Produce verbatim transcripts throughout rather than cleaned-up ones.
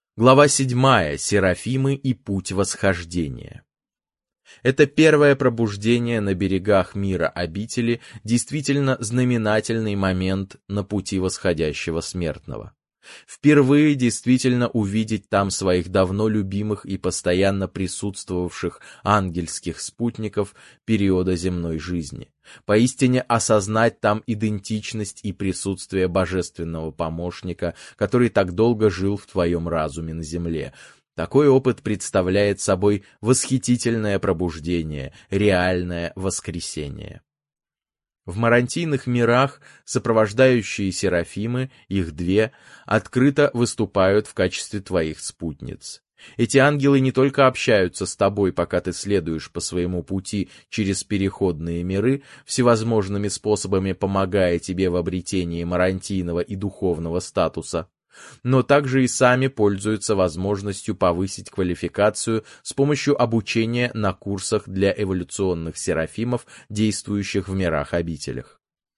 Глава седьмая. Серафимы и путь восхождения. Это первое пробуждение на берегах мира обители, действительно знаменательный момент на пути восходящего смертного. Впервые действительно увидеть там своих давно любимых и постоянно присутствовавших ангельских спутников периода земной жизни. Поистине осознать там идентичность и присутствие божественного помощника, который так долго жил в твоем разуме на земле. Такой опыт представляет собой восхитительное пробуждение, реальное воскресение. В марантийных мирах сопровождающие серафимы, их две, открыто выступают в качестве твоих спутниц. Эти ангелы не только общаются с тобой, пока ты следуешь по своему пути через переходные миры, всевозможными способами помогая тебе в обретении марантийного и духовного статуса, но также и сами пользуются возможностью повысить квалификацию с помощью обучения на курсах для эволюционных серафимов, действующих в мирах-обителях.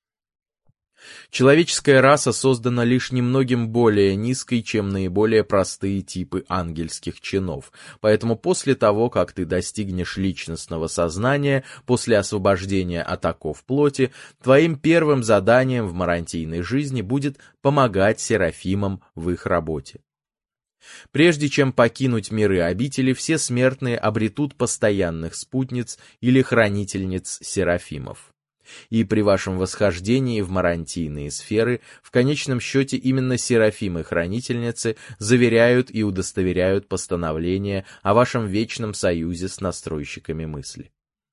Человеческая раса создана лишь немногим более низкой, чем наиболее простые типы ангельских чинов, поэтому после того, как ты достигнешь личностного сознания, после освобождения от оков плоти, твоим первым заданием в марантийной жизни будет помогать серафимам в их работе. Прежде чем покинуть миры обители, все смертные обретут постоянных спутниц или хранительниц серафимов. И при вашем восхождении в марантийные сферы, в конечном счете именно серафимы-хранительницы заверяют и удостоверяют постановление о вашем вечном союзе с настройщиками мысли.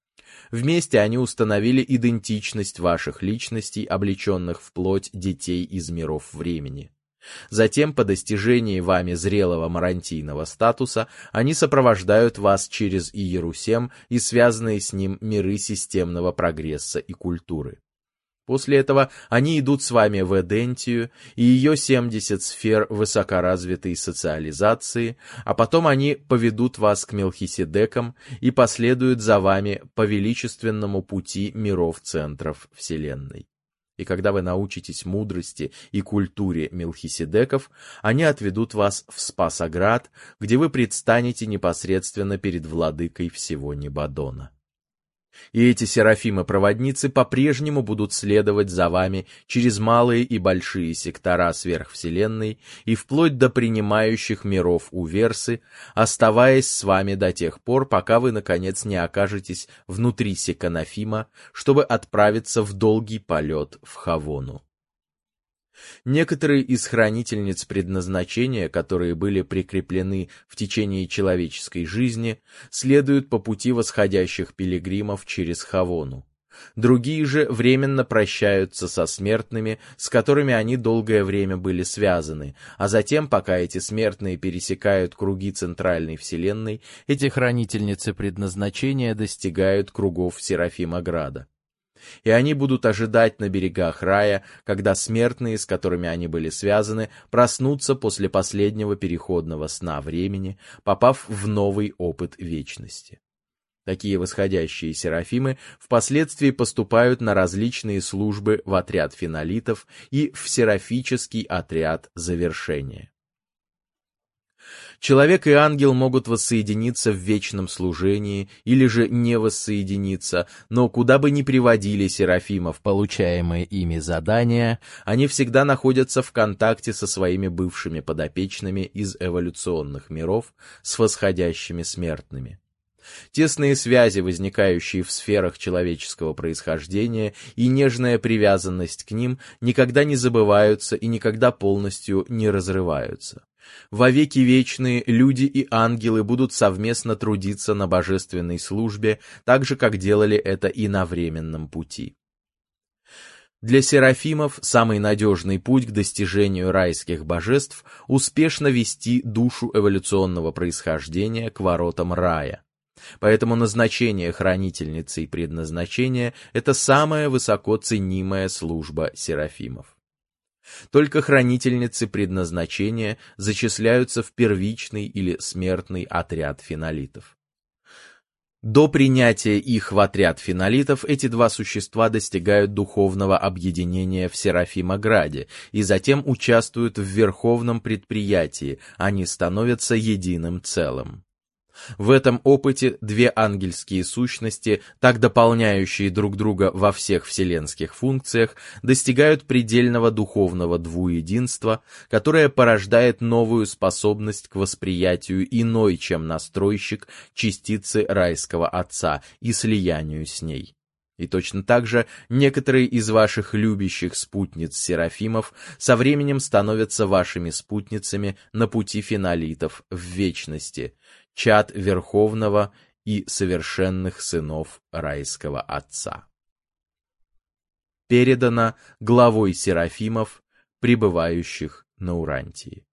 Вместе они установили идентичность ваших личностей, облеченных в плоть детей из миров времени. Затем, по достижении вами зрелого марантийного статуса, они сопровождают вас через Иерусем и связанные с ним миры системного прогресса и культуры. После этого они идут с вами в Эдентию и ее семьдесят сфер высокоразвитой социализации, а потом они поведут вас к Мелхиседекам и последуют за вами по величественному пути миров-центров Вселенной. И когда вы научитесь мудрости и культуре Мелхиседеков, они отведут вас в Спасоград, где вы предстанете непосредственно перед владыкой всего Небадона. И эти серафимы-проводницы по-прежнему будут следовать за вами через малые и большие сектора сверхвселенной и вплоть до принимающих миров Уверсы, оставаясь с вами до тех пор, пока вы, наконец, не окажетесь внутри Секанафима, чтобы отправиться в долгий полет в Хавону. Некоторые из хранительниц предназначения, которые были прикреплены в течение человеческой жизни, следуют по пути восходящих пилигримов через Хавону. Другие же временно прощаются со смертными, с которыми они долгое время были связаны, а затем, пока эти смертные пересекают круги центральной вселенной, эти хранительницы предназначения достигают кругов Серафимограда. И они будут ожидать на берегах рая, когда смертные, с которыми они были связаны, проснутся после последнего переходного сна времени, попав в новый опыт вечности. Такие восходящие серафимы впоследствии поступают на различные службы в отряд финолитов и в серафический отряд завершения. Человек и ангел могут воссоединиться в вечном служении или же не воссоединиться, но куда бы ни приводили серафимов получаемые ими задания, они всегда находятся в контакте со своими бывшими подопечными из эволюционных миров, с восходящими смертными. Тесные связи, возникающие в сферах человеческого происхождения, и нежная привязанность к ним никогда не забываются и никогда полностью не разрываются. Во веки вечные люди и ангелы будут совместно трудиться на божественной службе, так же, как делали это и на временном пути. Для серафимов самый надежный путь к достижению райских божеств — успешно вести душу эволюционного происхождения к воротам рая. Поэтому назначение хранительницы и предназначение — это самая высоко ценимая служба серафимов. Только хранительницы предназначения зачисляются в первичный или смертный отряд финолитов. До принятия их в отряд фенолитов эти два существа достигают духовного объединения в Серафимограде и затем участвуют в верховном предприятии, они становятся единым целым. В этом опыте две ангельские сущности, так дополняющие друг друга во всех вселенских функциях, достигают предельного духовного двуединства, которое порождает новую способность к восприятию иной, чем настройщик, частицы райского Отца и слиянию с ней. И точно так же некоторые из ваших любящих спутниц Серафимов со временем становятся вашими спутницами на пути фенолитов в вечности, чад Верховного и совершенных сынов райского Отца. Передано главой Серафимов, пребывающих на Урантии.